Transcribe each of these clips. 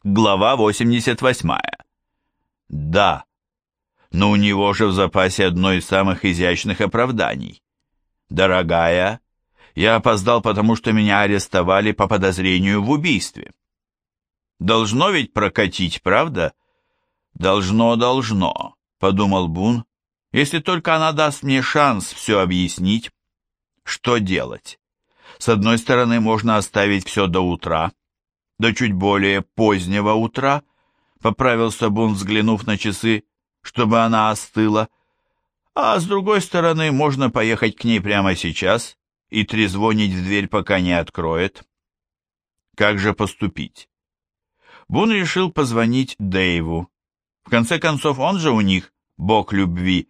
Глава 88. Да, но у него же в запасе одно из самых изящных оправданий. Дорогая, я опоздал, потому что меня арестовали по подозрению в убийстве. Должно ведь прокатить, правда? Должно, подумал Бун, если только она даст мне шанс все объяснить. Что делать? С одной стороны, можно оставить все до утра, до чуть более позднего утра, поправился Бун, взглянув на часы, чтобы она остыла, а с другой стороны, можно поехать к ней прямо сейчас и трезвонить в дверь, пока не откроет. Как же поступить? Бун решил позвонить Дэйву. В конце концов, он же у них бог любви.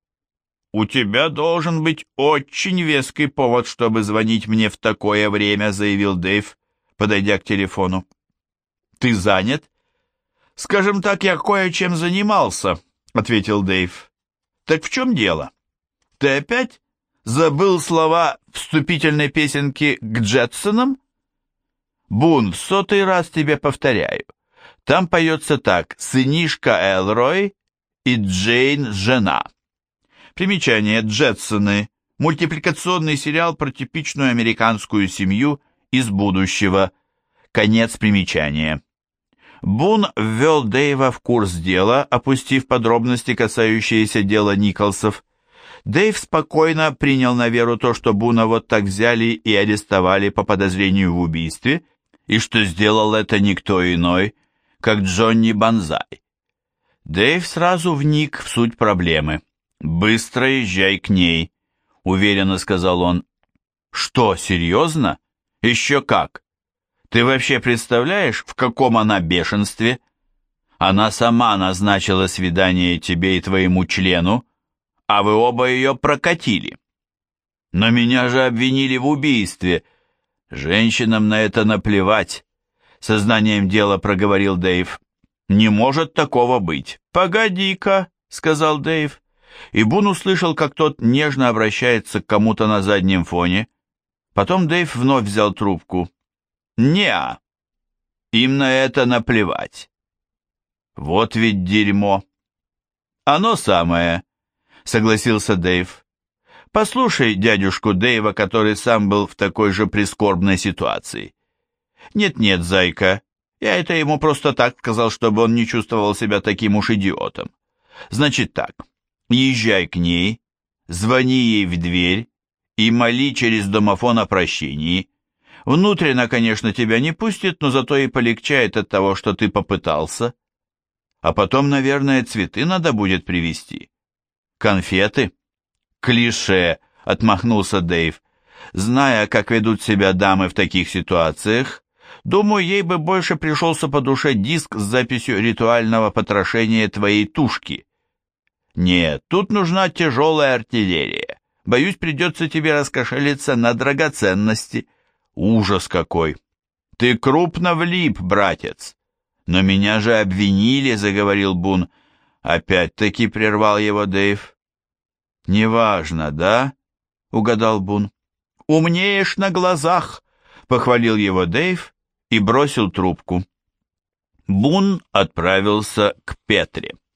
«У тебя должен быть очень веский повод, чтобы звонить мне в такое время», заявил Дэйв, подойдя к телефону. «Ты занят?» «Скажем так, я кое-чем занимался», — ответил Дэйв. «Так в чем дело? Ты опять забыл слова вступительной песенки к Джетсонам?» «Бун, в 100-й раз тебе повторяю. Там поется так: «Сынишка Элрой и Джейн жена». Примечание: Джетсоны – мультипликационный сериал про типичную американскую семью из будущего. Конец примечания. Бун ввел Дэйва в курс дела, опустив подробности, касающиеся дела Николсов. Дэйв спокойно принял на веру то, что Буна вот так взяли и арестовали по подозрению в убийстве, и что сделал это никто иной, как Джонни Банзай. Дэйв сразу вник в суть проблемы. «Быстро езжай к ней», — уверенно сказал он. «Что, серьезно? Еще как? Ты вообще представляешь, в каком она бешенстве? Она сама назначила свидание тебе и твоему члену, а вы оба ее прокатили. Но меня же обвинили в убийстве. Женщинам на это наплевать», — сознанием дела проговорил Дэйв. «Не может такого быть». «Погоди-ка», — сказал Дэйв. И Бун услышал, как тот нежно обращается к кому-то на заднем фоне. Потом Дэйв вновь взял трубку. «Не-а, им на это наплевать». «Вот ведь дерьмо». «Оно самое», — согласился Дэйв. «Послушай дядюшку Дэйва, который сам был в такой же прискорбной ситуации». «Нет-нет, зайка, я это ему просто так сказал, чтобы он не чувствовал себя таким уж идиотом. Значит так». Езжай к ней, звони ей в дверь и моли через домофон о прощении. Внутренно, конечно, тебя не пустит, но зато и полегчает от того, что ты попытался. А потом, наверное, цветы надо будет привезти. Конфеты? Клише, отмахнулся Дэйв. Зная, как ведут себя дамы в таких ситуациях, думаю, ей бы больше пришелся по душе диск с записью ритуального потрошения твоей тушки. Нет, тут нужна тяжелая артиллерия. Боюсь, придется тебе раскошелиться на драгоценности. Ужас какой! Ты крупно влип, братец. Но меня же обвинили, заговорил Бун. Опять-таки прервал его Дэйв. Неважно, да? Угадал Бун. Умнеешь на глазах, похвалил его Дэйв и бросил трубку. Бун отправился к Петре.